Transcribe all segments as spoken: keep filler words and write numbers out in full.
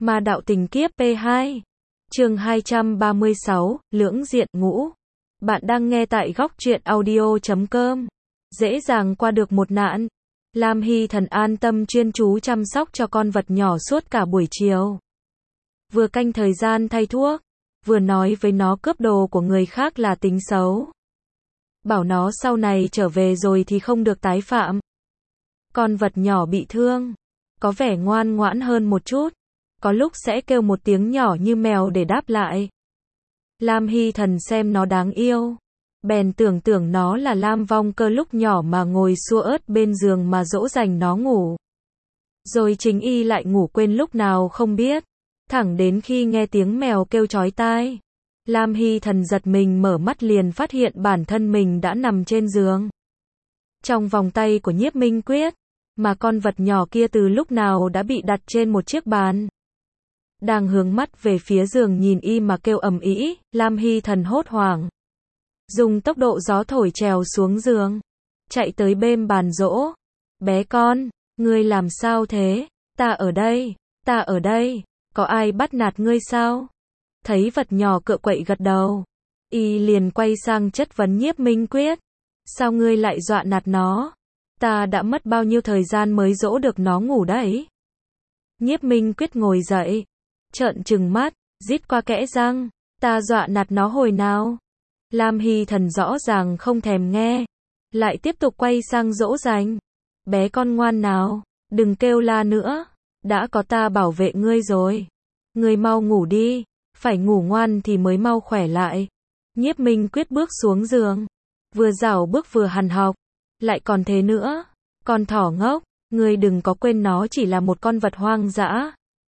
Ma đạo tình kiếp P hai. Chương hai trăm ba mươi sáu, Lưỡng diện ngũ. Bạn đang nghe tại góc truyện audio chấm com. Dễ dàng qua được một nạn. Lam Hy Thần an tâm chuyên chú chăm sóc cho con vật nhỏ suốt cả buổi chiều. Vừa canh thời gian thay thuốc, vừa nói với nó cướp đồ của người khác là tính xấu. Bảo nó sau này trở về rồi thì không được tái phạm. Con vật nhỏ bị thương, có vẻ ngoan ngoãn hơn một chút, có lúc sẽ kêu một tiếng nhỏ như mèo để đáp lại. Lam Hy Thần xem nó đáng yêu, bèn tưởng tưởng nó là Lam Vong Cơ lúc nhỏ mà ngồi xua ớt bên giường mà dỗ dành nó ngủ. Rồi chính y lại ngủ quên lúc nào không biết, thẳng đến khi nghe tiếng mèo kêu chói tai. Lam Hy Thần giật mình mở mắt liền phát hiện bản thân mình đã nằm trên giường, trong vòng tay của Nhiếp Minh Quyết, mà con vật nhỏ kia từ lúc nào đã bị đặt trên một chiếc bàn. Đang hướng mắt về phía giường nhìn y mà kêu ầm ĩ, Lam Hy Thần hốt hoảng, dùng tốc độ gió thổi trèo xuống giường, chạy tới bên bàn dỗ. Bé con, ngươi làm sao thế? Ta ở đây, ta ở đây, có ai bắt nạt ngươi sao? Thấy vật nhỏ cựa quậy gật đầu, y liền quay sang chất vấn Nhiếp Minh Quyết. Sao ngươi lại dọa nạt nó? Ta đã mất bao nhiêu thời gian mới dỗ được nó ngủ đấy? Nhiếp Minh Quyết ngồi dậy, trợn trừng mắt, rít qua kẽ răng, ta dọa nạt nó hồi nào? Lam Hy Thần rõ ràng không thèm nghe, lại tiếp tục quay sang dỗ dành. Bé con ngoan nào, đừng kêu la nữa, đã có ta bảo vệ ngươi rồi. Ngươi mau ngủ đi, phải ngủ ngoan thì mới mau khỏe lại. Nhiếp Minh Quyết bước xuống giường, vừa dảo bước vừa hằn học, lại còn thế nữa, con thỏ ngốc, ngươi đừng có quên nó chỉ là một con vật hoang dã.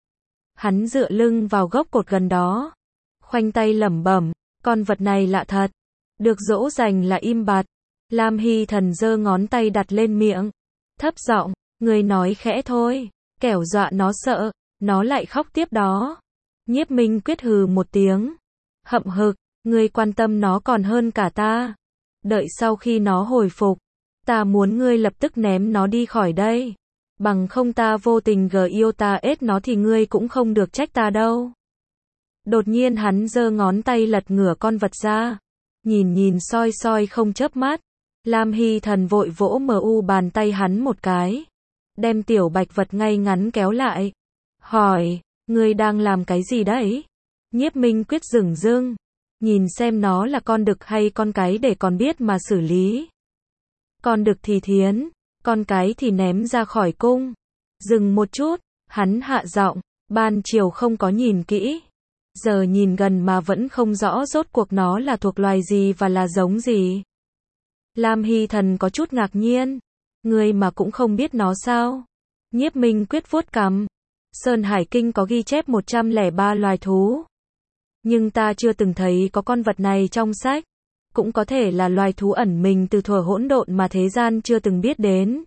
Hắn dựa lưng vào gốc cột gần đó, khoanh tay lẩm bẩm, con vật này lạ thật, được dỗ dành là im bặt. Lam Hy Thần giơ ngón tay đặt lên miệng, thấp giọng, ngươi nói khẽ thôi, kẻo dọa nó sợ, nó lại khóc tiếp đó. Nhiếp Minh Quyết hừ một tiếng, hậm hực, ngươi quan tâm nó còn hơn cả ta. Đợi sau khi nó hồi phục, ta muốn ngươi lập tức ném nó đi khỏi đây. Bằng không ta vô tình gờ yêu ta ết nó thì ngươi cũng không được trách ta đâu. Đột nhiên hắn giơ ngón tay lật ngửa con vật ra, nhìn nhìn soi soi không chớp mắt. Lam Hy Thần vội vỗ mu bàn tay hắn một cái, đem tiểu bạch vật ngay ngắn kéo lại, hỏi, ngươi đang làm cái gì đấy? Nhiếp Minh Quyết dửng dưng, nhìn xem nó là con đực hay con cái để còn biết mà xử lý. Con đực thì thiến, con cái thì ném ra khỏi cung. Dừng một chút, hắn hạ giọng, ban chiều không có nhìn kỹ, giờ nhìn gần mà vẫn không rõ rốt cuộc nó là thuộc loài gì và là giống gì. Lam Hy Thần có chút ngạc nhiên, ngươi mà cũng không biết nó sao? Nhiếp Minh Quyết vuốt cằm, Sơn Hải Kinh có ghi chép một trăm lẻ ba loài thú, nhưng ta chưa từng thấy có con vật này trong sách. Cũng có thể là loài thú ẩn mình từ thuở hỗn độn mà thế gian chưa từng biết đến.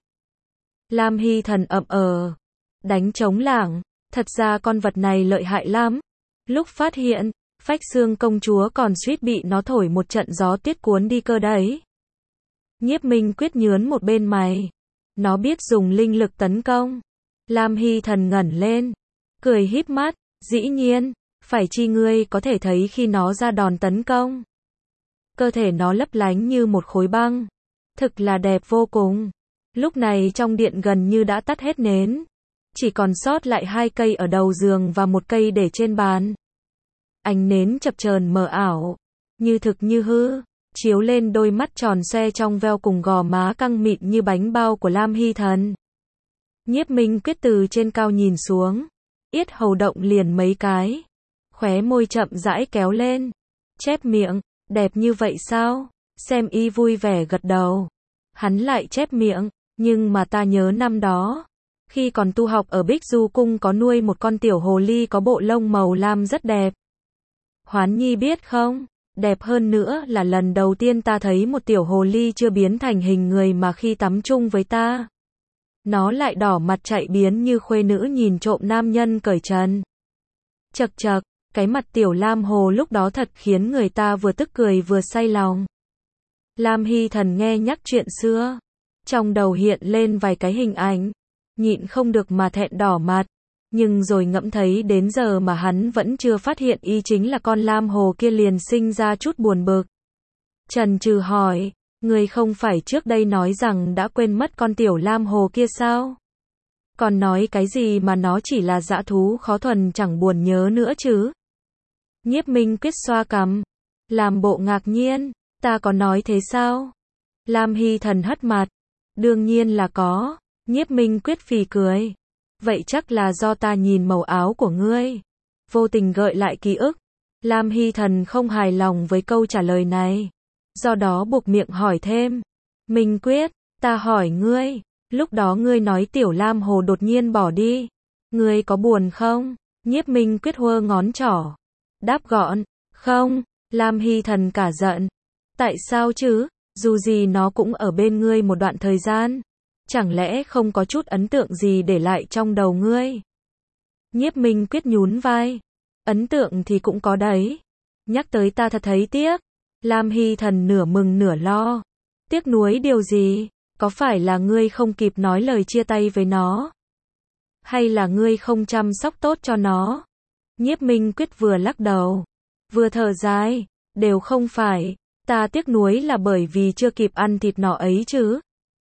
Lam Hy Thần ậm ờ, đánh trống lảng, thật ra con vật này lợi hại lắm. Lúc phát hiện, Phách Xương công chúa còn suýt bị nó thổi một trận gió tuyết cuốn đi cơ đấy. Nhiếp Minh Quyết nhướn một bên mày, nó biết dùng linh lực tấn công. Lam Hy Thần ngẩng lên, cười híp mắt, dĩ nhiên, phải chi ngươi có thể thấy khi nó ra đòn tấn công. Cơ thể nó lấp lánh như một khối băng, thực là đẹp vô cùng. Lúc này trong điện gần như đã tắt hết nến, chỉ còn sót lại hai cây ở đầu giường và một cây để trên bàn. Ánh nến chập chờn mờ ảo, như thực như hư, chiếu lên đôi mắt tròn xoe trong veo cùng gò má căng mịn như bánh bao của Lam Hy Thần. Nhiếp Minh Quyết từ trên cao nhìn xuống, yết hầu động liền mấy cái, khóe môi chậm rãi kéo lên, chép miệng, đẹp như vậy sao? Xem y vui vẻ gật đầu. Hắn lại chép miệng, nhưng mà ta nhớ năm đó, khi còn tu học ở Bích Du Cung có nuôi một con tiểu hồ ly có bộ lông màu lam rất đẹp. Hoán Nhi biết không, đẹp hơn nữa là lần đầu tiên ta thấy một tiểu hồ ly chưa biến thành hình người mà khi tắm chung với ta, nó lại đỏ mặt chạy biến như khuê nữ nhìn trộm nam nhân cởi trần. Chậc chậc, cái mặt tiểu Lam Hồ lúc đó thật khiến người ta vừa tức cười vừa say lòng. Lam Hy Thần nghe nhắc chuyện xưa, trong đầu hiện lên vài cái hình ảnh, nhịn không được mà thẹn đỏ mặt. Nhưng rồi ngẫm thấy đến giờ mà hắn vẫn chưa phát hiện y chính là con lam hồ kia liền sinh ra chút buồn bực. Trần Trừ hỏi, ngươi không phải trước đây nói rằng đã quên mất con tiểu lam hồ kia sao? Còn nói cái gì mà nó chỉ là dã thú khó thuần chẳng buồn nhớ nữa chứ? Nhiếp Minh Quyết xoa cằm, làm bộ ngạc nhiên, ta có nói thế sao? Lam Hy Thần hất mặt, đương nhiên là có. Nhiếp Minh Quyết phì cười, vậy chắc là do ta nhìn màu áo của ngươi, vô tình gợi lại ký ức. Lam Hy Thần không hài lòng với câu trả lời này, do đó buộc miệng hỏi thêm, Minh Quyết, ta hỏi ngươi, lúc đó ngươi nói tiểu lam hồ đột nhiên bỏ đi, ngươi có buồn không? Nhiếp Minh Quyết huơ ngón trỏ, đáp gọn, không. Lam Hy Thần cả giận, tại sao chứ, dù gì nó cũng ở bên ngươi một đoạn thời gian, chẳng lẽ không có chút ấn tượng gì để lại trong đầu ngươi? Nhiếp Minh Quyết nhún vai, ấn tượng thì cũng có đấy, nhắc tới ta thật thấy tiếc. Lam Hy Thần nửa mừng nửa lo, tiếc nuối điều gì? Có phải là ngươi không kịp nói lời chia tay với nó? Hay là ngươi không chăm sóc tốt cho nó? Nhiếp Minh Quyết vừa lắc đầu, vừa thở dài, đều không phải, ta tiếc nuối là bởi vì chưa kịp ăn thịt nó ấy chứ.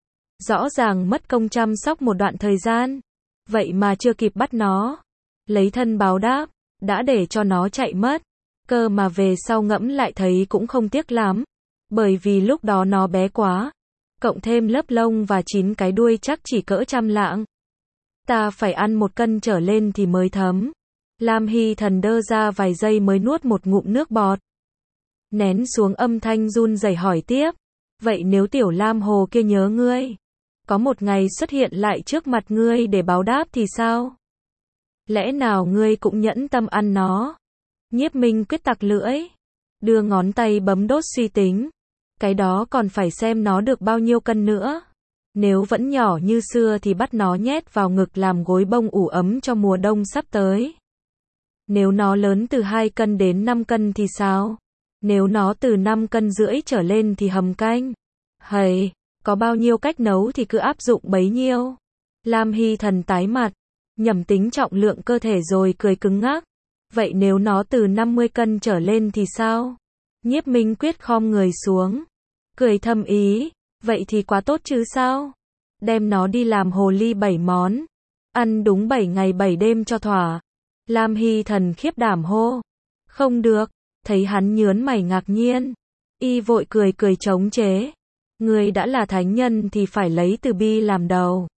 Rõ ràng mất công chăm sóc một đoạn thời gian, vậy mà chưa kịp bắt nó, lấy thân báo đáp, đã để cho nó chạy mất. Cơ mà về sau ngẫm lại thấy cũng không tiếc lắm, bởi vì lúc đó nó bé quá, cộng thêm lớp lông và chín cái đuôi chắc chỉ cỡ trăm lạng. Ta phải ăn một cân trở lên thì mới thấm. Lam Hy Thần đơ ra vài giây mới nuốt một ngụm nước bọt. Nén xuống âm thanh run rẩy hỏi tiếp, vậy nếu tiểu lam hồ kia nhớ ngươi, có một ngày xuất hiện lại trước mặt ngươi để báo đáp thì sao? Lẽ nào ngươi cũng nhẫn tâm ăn nó? Nhiếp Minh Quyết tặc lưỡi, đưa ngón tay bấm đốt suy tính, cái đó còn phải xem nó được bao nhiêu cân nữa. Nếu vẫn nhỏ như xưa thì bắt nó nhét vào ngực làm gối bông ủ ấm cho mùa đông sắp tới. Nếu nó lớn từ hai cân đến năm cân thì sao? Nếu nó từ năm cân rưỡi trở lên thì hầm canh. Hầy, có bao nhiêu cách nấu thì cứ áp dụng bấy nhiêu. Lam Hy Thần tái mặt, nhẩm tính trọng lượng cơ thể rồi cười cứng ngắc. Vậy nếu nó từ năm mươi cân trở lên thì sao? Nhiếp Minh Quyết khom người xuống, cười thầm ý, vậy thì quá tốt chứ sao? Đem nó đi làm hồ ly bảy món, ăn đúng bảy ngày bảy đêm cho thỏa. Lam Hy Thần khiếp đảm hô, không được. Thấy hắn nhớn mày ngạc nhiên, y vội cười cười chống chế, ngươi đã là thánh nhân thì phải lấy từ bi làm đầu.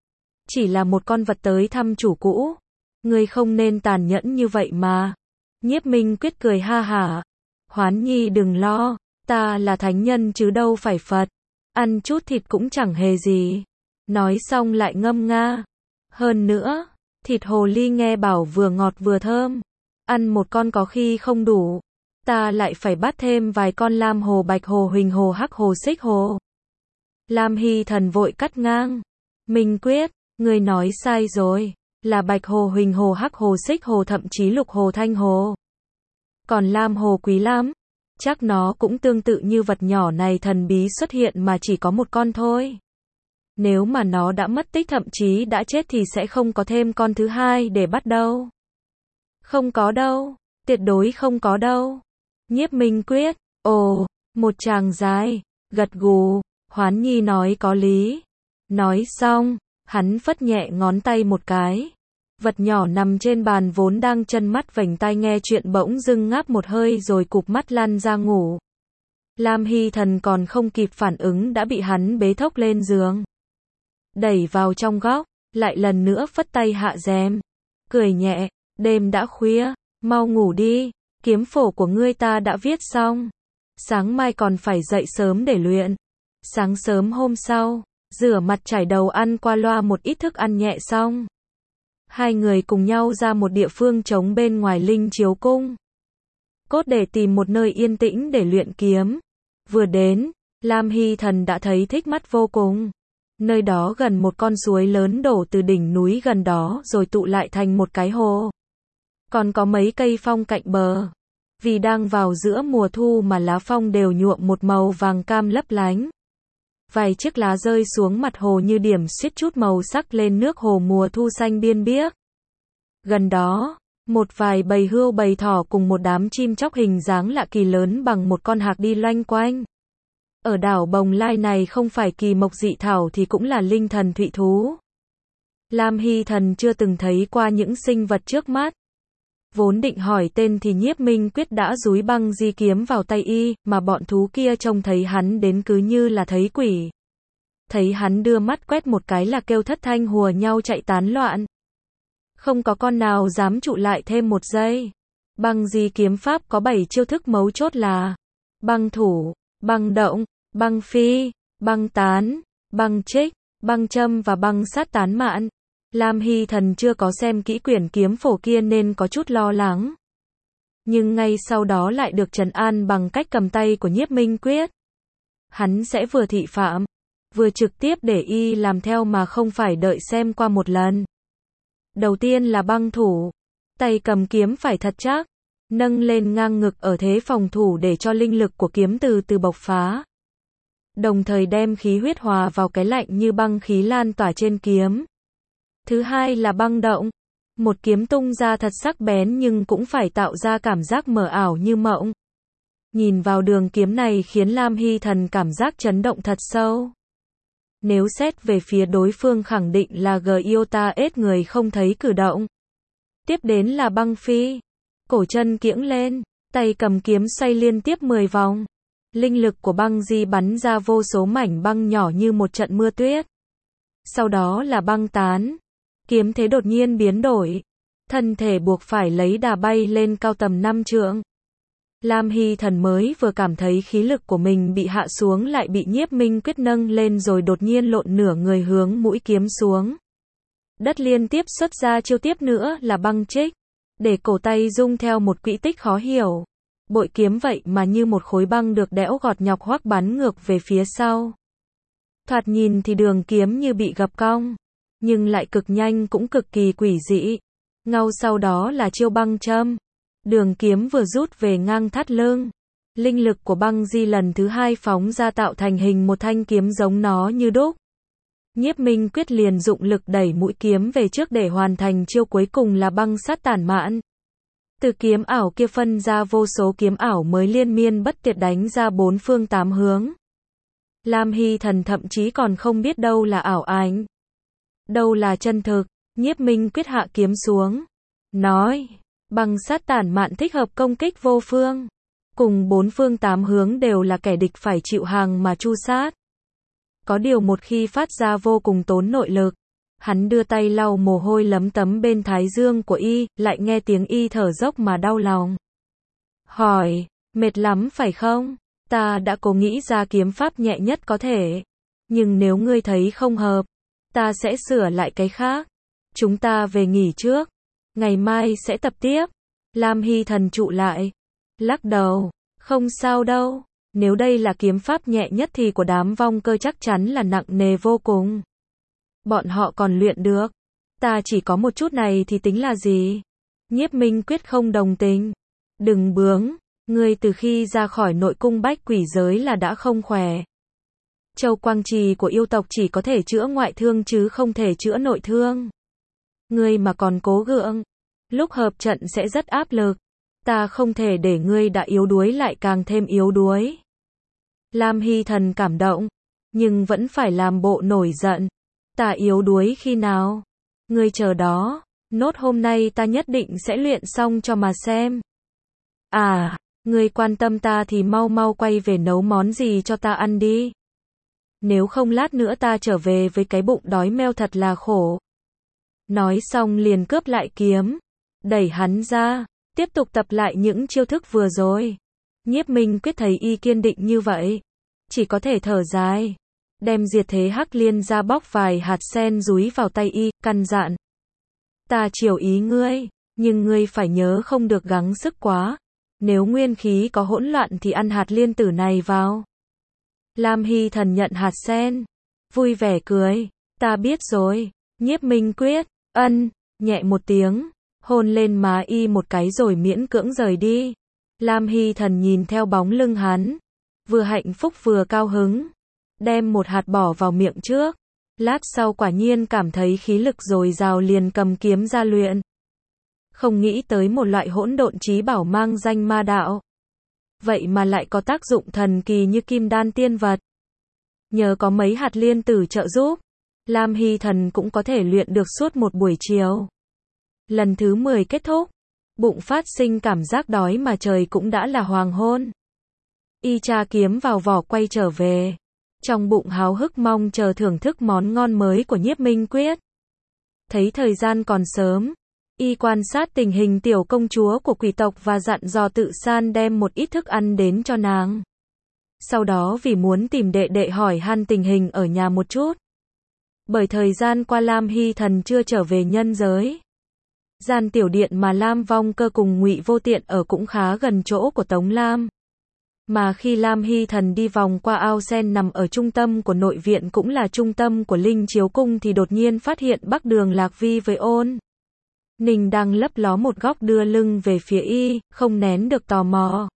Chỉ là một con vật tới thăm chủ cũ, ngươi không nên tàn nhẫn như vậy mà. Nhiếp Minh Quyết cười ha hả, Hoán Nhi đừng lo, ta là thánh nhân chứ đâu phải Phật, ăn chút thịt cũng chẳng hề gì. Nói xong lại ngâm nga, hơn nữa, thịt hồ ly nghe bảo vừa ngọt vừa thơm, ăn một con có khi không đủ, ta lại phải bắt thêm vài con lam hồ, bạch hồ, huỳnh hồ, hắc hồ, xích hồ. Lam Hy Thần vội cắt ngang, Minh Quyết, ngươi nói sai rồi, là bạch hồ, huỳnh hồ, hắc hồ, xích hồ, thậm chí lục hồ, thanh hồ. Còn lam hồ quý lắm, chắc nó cũng tương tự như vật nhỏ này thần bí xuất hiện mà chỉ có một con thôi. Nếu mà nó đã mất tích thậm chí đã chết thì sẽ không có thêm con thứ hai để bắt đâu. Không có đâu, tuyệt đối không có đâu. Nhiếp Minh Quyết, ồ, một tràng dài, gật gù, Hoán Nhi nói có lý. Nói xong, hắn phất nhẹ ngón tay một cái. Vật nhỏ nằm trên bàn vốn đang chân mắt vểnh tai nghe chuyện bỗng dưng ngáp một hơi rồi cụp mắt lăn ra ngủ. Lam Hy Thần còn không kịp phản ứng đã bị hắn bế thốc lên giường, đẩy vào trong góc, lại lần nữa phất tay hạ rèm, cười nhẹ, đêm đã khuya, mau ngủ đi, kiếm phổ của ngươi ta đã viết xong, sáng mai còn phải dậy sớm để luyện. Sáng sớm hôm sau, rửa mặt chải đầu ăn qua loa một ít thức ăn nhẹ xong, hai người cùng nhau ra một địa phương trống bên ngoài Linh Chiếu Cung, cốt để tìm một nơi yên tĩnh để luyện kiếm. Vừa đến, Lam Hy Thần đã thấy thích mắt vô cùng. Nơi đó gần một con suối lớn đổ từ đỉnh núi gần đó rồi tụ lại thành một cái hồ. Còn có mấy cây phong cạnh bờ. Vì đang vào giữa mùa thu mà lá phong đều nhuộm một màu vàng cam lấp lánh. Vài chiếc lá rơi xuống mặt hồ như điểm xiết chút màu sắc lên nước hồ mùa thu xanh biên biếc. Gần đó, một vài bầy hươu bầy thỏ cùng một đám chim chóc hình dáng lạ kỳ lớn bằng một con hạc đi loanh quanh. Ở đảo Bồng Lai này không phải kỳ mộc dị thảo thì cũng là linh thần thụy thú. Lam Hy Thần chưa từng thấy qua những sinh vật trước mắt. Vốn định hỏi tên thì Nhiếp Minh Quyết đã dúi băng di kiếm vào tay y, mà bọn thú kia trông thấy hắn đến cứ như là thấy quỷ. Thấy hắn đưa mắt quét một cái là kêu thất thanh hùa nhau chạy tán loạn. Không có con nào dám trụ lại thêm một giây. Băng di kiếm pháp có bảy chiêu thức mấu chốt là băng thủ, băng động, băng phi, băng tán, băng trích, băng châm và băng sát tán mạn. Lam Hy Thần chưa có xem kỹ quyển kiếm phổ kia nên có chút lo lắng. Nhưng ngay sau đó lại được trấn an bằng cách cầm tay của Nhiếp Minh Quyết. Hắn sẽ vừa thị phạm, vừa trực tiếp để y làm theo mà không phải đợi xem qua một lần. Đầu tiên là băng thủ. Tay cầm kiếm phải thật chắc, nâng lên ngang ngực ở thế phòng thủ để cho linh lực của kiếm từ từ bộc phá. Đồng thời đem khí huyết hòa vào cái lạnh như băng khí lan tỏa trên kiếm. Thứ hai là băng động. Một kiếm tung ra thật sắc bén nhưng cũng phải tạo ra cảm giác mờ ảo như mộng. Nhìn vào đường kiếm này khiến Lam Hy Thần cảm giác chấn động thật sâu. Nếu xét về phía đối phương khẳng định là Giota ết người không thấy cử động. Tiếp đến là băng phi. Cổ chân kiễng lên, tay cầm kiếm xoay liên tiếp mười vòng. Linh lực của băng di bắn ra vô số mảnh băng nhỏ như một trận mưa tuyết. Sau đó là băng tán. Kiếm thế đột nhiên biến đổi. Thân thể buộc phải lấy đà bay lên cao tầm năm trượng. Lam Hy Thần mới vừa cảm thấy khí lực của mình bị hạ xuống lại bị Nhiếp Minh Quyết nâng lên rồi đột nhiên lộn nửa người hướng mũi kiếm xuống. Đất liên tiếp xuất ra chiêu tiếp nữa là băng trích. Để cổ tay rung theo một quỹ tích khó hiểu. Bội kiếm vậy mà như một khối băng được đẽo gọt nhọc hoắc bắn ngược về phía sau. Thoạt nhìn thì đường kiếm như bị gập cong. Nhưng lại cực nhanh cũng cực kỳ quỷ dị. Ngay sau đó là chiêu băng châm. Đường kiếm vừa rút về ngang thắt lưng. Linh lực của băng di lần thứ hai phóng ra tạo thành hình một thanh kiếm giống nó như đúc. Nhiếp Minh Quyết liền dụng lực đẩy mũi kiếm về trước để hoàn thành chiêu cuối cùng là băng sát tản mạn. Từ kiếm ảo kia phân ra vô số kiếm ảo mới liên miên bất tuyệt đánh ra bốn phương tám hướng. Lam Hy Thần thậm chí còn không biết đâu là ảo ảnh, đâu là chân thực. Nhiếp Minh Quyết hạ kiếm xuống, nói, băng sát tản mạn thích hợp công kích vô phương. Cùng bốn phương tám hướng đều là kẻ địch phải chịu hàng mà tru sát. Có điều một khi phát ra vô cùng tốn nội lực. Hắn đưa tay lau mồ hôi lấm tấm bên thái dương của y, lại nghe tiếng y thở dốc mà đau lòng. Hỏi, mệt lắm phải không? Ta đã cố nghĩ ra kiếm pháp nhẹ nhất có thể. Nhưng nếu ngươi thấy không hợp, ta sẽ sửa lại cái khác. Chúng ta về nghỉ trước. Ngày mai sẽ tập tiếp. Lam Hy Thần trụ lại. Lắc đầu, không sao đâu. Nếu đây là kiếm pháp nhẹ nhất thì của đám vong cơ chắc chắn là nặng nề vô cùng. Bọn họ còn luyện được. Ta chỉ có một chút này thì tính là gì? Nhiếp Minh Quyết không đồng tình. Đừng bướng. Ngươi từ khi ra khỏi nội cung bách quỷ giới là đã không khỏe. Châu quang trì của yêu tộc chỉ có thể chữa ngoại thương chứ không thể chữa nội thương. Ngươi mà còn cố gượng. Lúc hợp trận sẽ rất áp lực. Ta không thể để ngươi đã yếu đuối lại càng thêm yếu đuối. Lam Hy Thần cảm động. Nhưng vẫn phải làm bộ nổi giận. Ta yếu đuối khi nào? Ngươi chờ đó. Nốt hôm nay ta nhất định sẽ luyện xong cho mà xem. À, ngươi quan tâm ta thì mau mau quay về nấu món gì cho ta ăn đi. Nếu không lát nữa ta trở về với cái bụng đói meo thật là khổ. Nói xong liền cướp lại kiếm. Đẩy hắn ra. Tiếp tục tập lại những chiêu thức vừa rồi. Nhiếp Minh Quyết thấy y kiên định như vậy. Chỉ có thể thở dài. Đem diệt thế hắc liên ra bóc vài hạt sen dúi vào tay y, căn dặn. Ta chiều ý ngươi, nhưng ngươi phải nhớ không được gắng sức quá. Nếu nguyên khí có hỗn loạn thì ăn hạt liên tử này vào. Lam Hy Thần nhận hạt sen. Vui vẻ cười. Ta biết rồi. Nhiếp Minh Quyết, ân, nhẹ một tiếng. Hôn lên má y một cái rồi miễn cưỡng rời đi. Lam Hy Thần nhìn theo bóng lưng hắn. Vừa hạnh phúc vừa cao hứng. Đem một hạt bỏ vào miệng trước. Lát sau quả nhiên cảm thấy khí lực dồi dào liền cầm kiếm ra luyện. Không nghĩ tới một loại hỗn độn trí bảo mang danh ma đạo. Vậy mà lại có tác dụng thần kỳ như kim đan tiên vật. Nhờ có mấy hạt liên tử trợ giúp, Lam Hy Thần cũng có thể luyện được suốt một buổi chiều. Lần thứ mười kết thúc, bụng phát sinh cảm giác đói mà trời cũng đã là hoàng hôn. Y tra kiếm vào vỏ quay trở về. Trong bụng háo hức mong chờ thưởng thức món ngon mới của Nhiếp Minh Quyết. Thấy thời gian còn sớm, y quan sát tình hình tiểu công chúa của quỷ tộc và dặn dò Tự San đem một ít thức ăn đến cho nàng. Sau đó vì muốn tìm đệ đệ hỏi han tình hình ở nhà một chút. Bởi thời gian qua Lam Hy Thần chưa trở về nhân giới. Gian tiểu điện mà Lam Vong Cơ cùng Ngụy Vô Tiện ở cũng khá gần chỗ của Tống Lam. Mà khi Lam Hy Thần đi vòng qua ao sen nằm ở trung tâm của nội viện cũng là trung tâm của Linh Chiếu Cung thì đột nhiên phát hiện Bắc Đường Lạc Vi với Ôn Ninh đang lấp ló một góc đưa lưng về phía y, không nén được tò mò.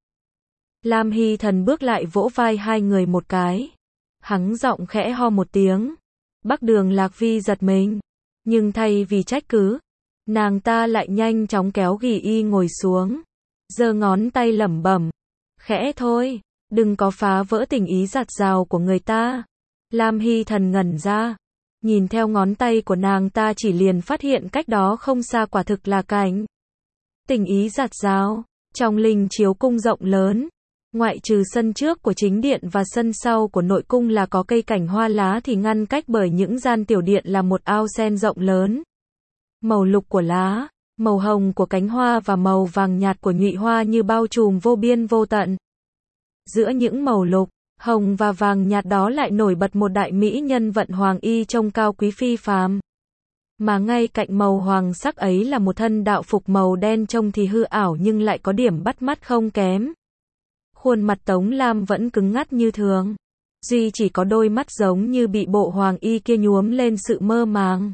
Lam Hy Thần bước lại vỗ vai hai người một cái. Hắng giọng khẽ ho một tiếng. Bắc Đường Lạc Vi giật mình. Nhưng thay vì trách cứ, nàng ta lại nhanh chóng kéo ghì y ngồi xuống. Giơ ngón tay lẩm bẩm. Khẽ thôi, đừng có phá vỡ tình ý giặt rào của người ta. Lam Hy Thần ngẩn ra. Nhìn theo ngón tay của nàng ta chỉ liền phát hiện cách đó không xa quả thực là cảnh. Tình ý giặt rào. Trong Linh Chiếu Cung rộng lớn, ngoại trừ sân trước của chính điện và sân sau của nội cung là có cây cảnh hoa lá thì ngăn cách bởi những gian tiểu điện là một ao sen rộng lớn. Màu lục của lá, màu hồng của cánh hoa và màu vàng nhạt của nhụy hoa như bao trùm vô biên vô tận. Giữa những màu lục, hồng và vàng nhạt đó lại nổi bật một đại mỹ nhân vận hoàng y trông cao quý phi phàm. Mà ngay cạnh màu hoàng sắc ấy là một thân đạo phục màu đen trông thì hư ảo nhưng lại có điểm bắt mắt không kém. Khuôn mặt Tống Lam vẫn cứng ngắt như thường. Duy chỉ có đôi mắt giống như bị bộ hoàng y kia nhuốm lên sự mơ màng.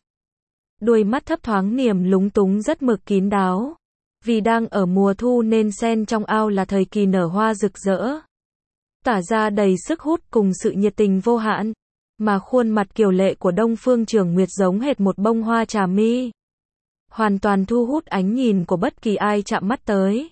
Đôi mắt thấp thoáng niềm lúng túng rất mực kín đáo. Vì đang ở mùa thu nên sen trong ao là thời kỳ nở hoa rực rỡ. Tỏa ra đầy sức hút cùng sự nhiệt tình vô hạn. Mà khuôn mặt kiều lệ của Đông Phương Trường Nguyệt giống hệt một bông hoa trà mi. Hoàn toàn thu hút ánh nhìn của bất kỳ ai chạm mắt tới.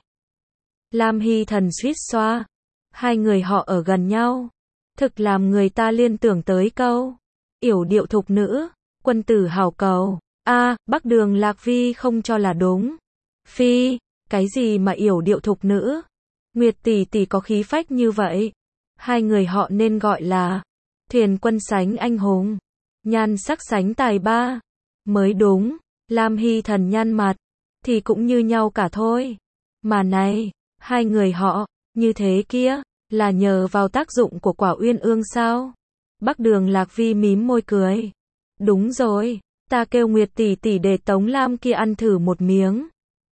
Lam Hy Thần suýt xoa. Hai người họ ở gần nhau. Thực làm người ta liên tưởng tới câu. Yểu điệu thục nữ, quân tử hảo cầu. A, à, Bắc Đường Lạc Vi không cho là đúng. Phi, cái gì mà yểu điệu thục nữ? Nguyệt tỷ tỷ có khí phách như vậy. Hai người họ nên gọi là thuyền quân sánh anh hùng, nhan sắc sánh tài ba. Mới đúng, Lam Hy Thần nhăn mặt. Thì cũng như nhau cả thôi. Mà này, hai người họ, như thế kia, là nhờ vào tác dụng của quả uyên ương sao? Bắc Đường Lạc Vi mím môi cười. Đúng rồi, ta kêu Nguyệt tỷ tỷ để Tống Lam kia ăn thử một miếng.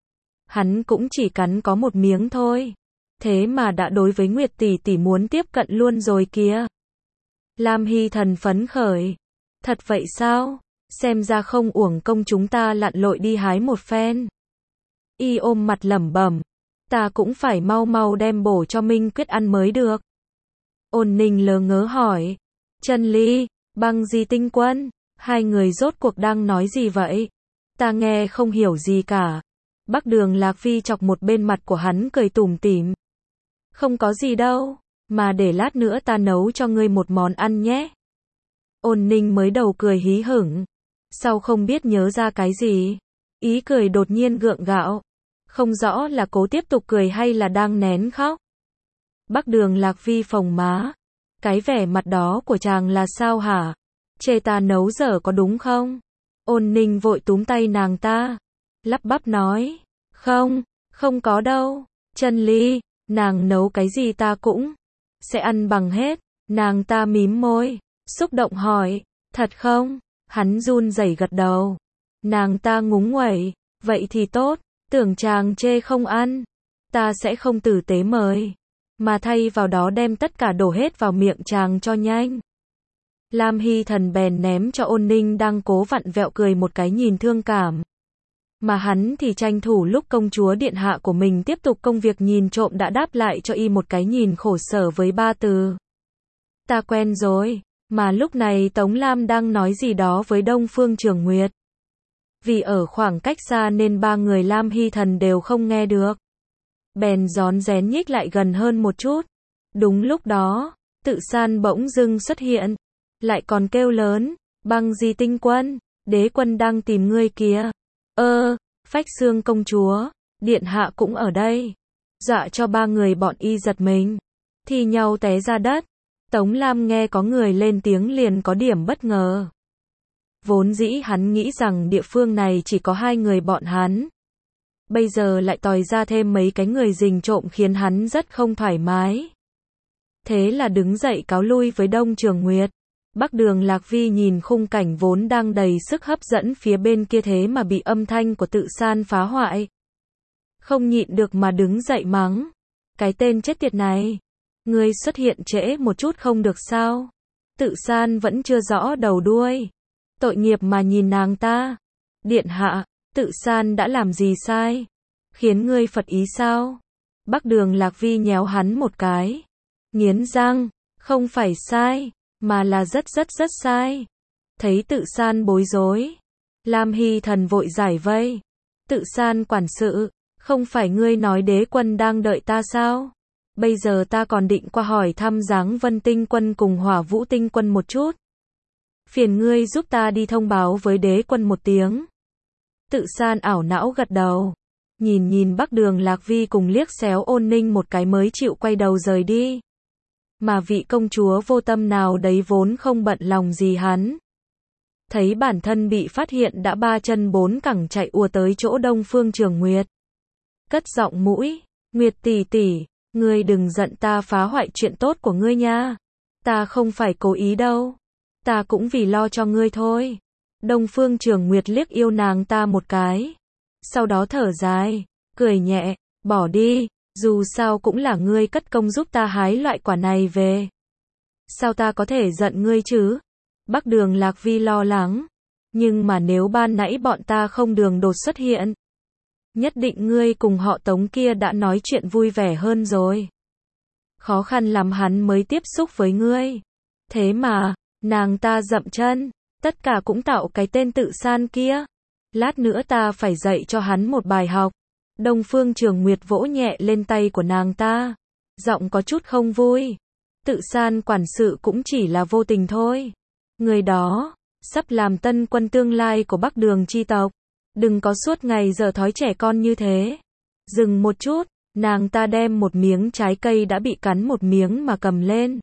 Hắn cũng chỉ cắn có một miếng thôi. Thế mà đã đối với Nguyệt tỷ tỷ muốn tiếp cận luôn rồi kìa. Lam Hy Thần phấn khởi. Thật vậy sao? Xem ra không uổng công chúng ta lặn lội đi hái một phen. Y ôm mặt lẩm bẩm. Ta cũng phải mau mau đem bổ cho Minh Quyết ăn mới được. Ôn Ninh lờ ngớ hỏi. Trần Ly, Băng Di Tinh Quân, hai người rốt cuộc đang nói gì vậy? Ta nghe không hiểu gì cả. Bắc Đường Lạc Vi chọc một bên mặt của hắn cười tủm tỉm. Không có gì đâu, mà để lát nữa ta nấu cho ngươi một món ăn nhé. Ôn Ninh mới đầu cười hí hửng. Sau không biết nhớ ra cái gì. Ý cười đột nhiên gượng gạo. Không rõ là cố tiếp tục cười hay là đang nén khóc. Bắc Đường Lạc Vi phồng má. Cái vẻ mặt đó của chàng là sao hả? Chê ta nấu dở có đúng không? Ôn Ninh vội túm tay nàng ta. Lắp bắp nói. Không, không có đâu. Trần Ly, nàng nấu cái gì ta cũng sẽ ăn bằng hết. Nàng ta mím môi, xúc động hỏi. Thật không? Hắn run rẩy gật đầu. Nàng ta ngúng nguẩy. Vậy thì tốt. Tưởng chàng chê không ăn, ta sẽ không tử tế mời, mà thay vào đó đem tất cả đổ hết vào miệng chàng cho nhanh. Lam Hy Thần bèn ném cho Ôn Ninh đang cố vặn vẹo cười một cái nhìn thương cảm. Mà hắn thì tranh thủ lúc công chúa điện hạ của mình tiếp tục công việc nhìn trộm đã đáp lại cho y một cái nhìn khổ sở với ba từ. Ta quen rồi, mà lúc này Tống Lam đang nói gì đó với Đông Phương Trường Nguyệt. Vì ở khoảng cách xa nên ba người Lam Hy Thần đều không nghe được. Bèn rón rén nhích lại gần hơn một chút. Đúng lúc đó, Tự San bỗng dưng xuất hiện. Lại còn kêu lớn, Băng Di Tinh Quân, đế quân đang tìm ngươi kìa. Ơ, Phách Xương công chúa, điện hạ cũng ở đây. Dọa cho ba người bọn y giật mình. Thì nhau té ra đất. Tống Lam nghe có người lên tiếng liền có điểm bất ngờ. Vốn dĩ hắn nghĩ rằng địa phương này chỉ có hai người bọn hắn. Bây giờ lại tòi ra thêm mấy cái người rình trộm khiến hắn rất không thoải mái. Thế là đứng dậy cáo lui với Đông Trường Nguyệt. Bắc Đường Lạc Vi nhìn khung cảnh vốn đang đầy sức hấp dẫn phía bên kia thế mà bị âm thanh của Tự San phá hoại. Không nhịn được mà đứng dậy mắng. Cái tên chết tiệt này. Ngươi xuất hiện trễ một chút không được sao? Tự San vẫn chưa rõ đầu đuôi. Tội nghiệp mà nhìn nàng ta. Điện hạ, Tự San đã làm gì sai? Khiến ngươi phật ý sao? Bắc Đường Lạc Vi nhéo hắn một cái. Nghiến răng, không phải sai, mà là rất rất rất sai. Thấy Tự San bối rối. Lam Hy Thần vội giải vây. Tự San quản sự, không phải ngươi nói đế quân đang đợi ta sao? Bây giờ ta còn định qua hỏi thăm Giáng Vân Tinh Quân cùng Hỏa Vũ Tinh Quân một chút. Phiền ngươi giúp ta đi thông báo với đế quân một tiếng. Tự San ảo não gật đầu. Nhìn nhìn Bắc Đường Lạc Vi cùng liếc xéo Ôn Ninh một cái mới chịu quay đầu rời đi. Mà vị công chúa vô tâm nào đấy vốn không bận lòng gì hắn. Thấy bản thân bị phát hiện đã ba chân bốn cẳng chạy ùa tới chỗ Đông Phương Trường Nguyệt. Cất giọng mũi, Nguyệt tỷ tỷ, ngươi đừng giận ta phá hoại chuyện tốt của ngươi nha. Ta không phải cố ý đâu. Ta cũng vì lo cho ngươi thôi. Đông Phương Trường Nguyệt liếc yêu nàng ta một cái. Sau đó thở dài, cười nhẹ, bỏ đi, dù sao cũng là ngươi cất công giúp ta hái loại quả này về. Sao ta có thể giận ngươi chứ? Bắc Đường Lạc Vi lo lắng. Nhưng mà nếu ban nãy bọn ta không đường đột xuất hiện, nhất định ngươi cùng họ Tống kia đã nói chuyện vui vẻ hơn rồi. Khó khăn lắm hắn mới tiếp xúc với ngươi. Thế mà, nàng ta dậm chân, tất cả cũng tạo cái tên Tự San kia. Lát nữa ta phải dạy cho hắn một bài học. Đông Phương Trường Nguyệt vỗ nhẹ lên tay của nàng ta. Giọng có chút không vui. Tự San quản sự cũng chỉ là vô tình thôi. Người đó, sắp làm tân quân tương lai của Bắc Đường chi tộc. Đừng có suốt ngày giờ thói trẻ con như thế. Dừng một chút, nàng ta đem một miếng trái cây đã bị cắn một miếng mà cầm lên.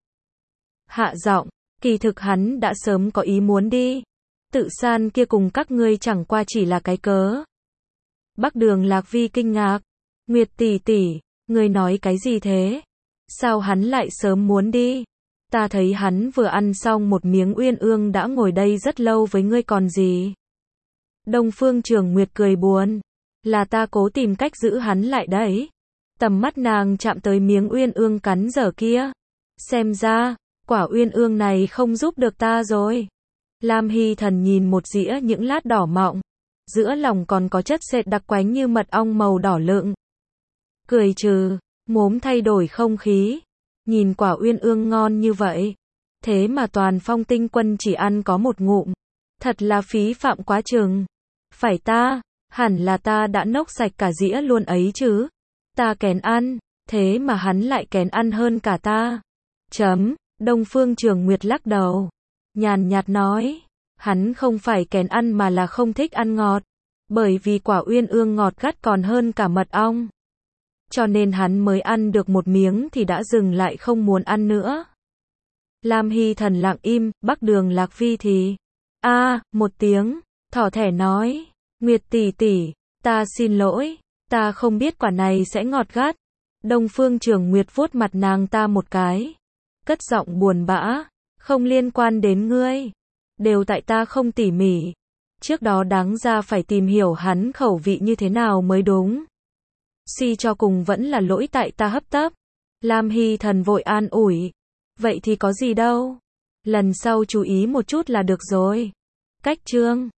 Hạ giọng, kỳ thực hắn đã sớm có ý muốn đi. Tự San kia cùng các ngươi chẳng qua chỉ là cái cớ. Bắc Đường Lạc Vi kinh ngạc. Nguyệt tỷ tỷ, ngươi nói cái gì thế? Sao hắn lại sớm muốn đi? Ta thấy hắn vừa ăn xong một miếng uyên ương đã ngồi đây rất lâu với ngươi còn gì? Đông Phương Trường Nguyệt cười buồn. Là ta cố tìm cách giữ hắn lại đấy. Tầm mắt nàng chạm tới miếng uyên ương cắn dở kia. Xem ra, quả uyên ương này không giúp được ta rồi. Lam Hy Thần nhìn một dĩa những lát đỏ mọng. Giữa lòng còn có chất sệt đặc quánh như mật ong màu đỏ lựng. Cười trừ, mốm thay đổi không khí. Nhìn quả uyên ương ngon như vậy. Thế mà toàn Phong Tinh Quân chỉ ăn có một ngụm. Thật là phí phạm quá chừng. Phải ta, hẳn là ta đã nốc sạch cả dĩa luôn ấy chứ. Ta kén ăn, thế mà hắn lại kén ăn hơn cả ta. Chấm, Đông Phương Trường Nguyệt lắc đầu. Nhàn nhạt nói, hắn không phải kén ăn mà là không thích ăn ngọt. Bởi vì quả uyên ương ngọt gắt còn hơn cả mật ong. Cho nên hắn mới ăn được một miếng thì đã dừng lại không muốn ăn nữa. Lam Hy Thần lặng im, Bắc Đường Lạc Vi thì a à, một tiếng, thỏ thẻ nói, Nguyệt tỷ tỷ, ta xin lỗi, ta không biết quả này sẽ ngọt gắt. Đông Phương Trường Nguyệt vuốt mặt nàng ta một cái, cất giọng buồn bã, không liên quan đến ngươi, đều tại ta không tỉ mỉ. Trước đó đáng ra phải tìm hiểu hắn khẩu vị như thế nào mới đúng. Suy cho cùng vẫn là lỗi tại ta hấp tấp. Lam Hy Thần vội an ủi. Vậy thì có gì đâu. Lần sau chú ý một chút là được rồi. Cách chương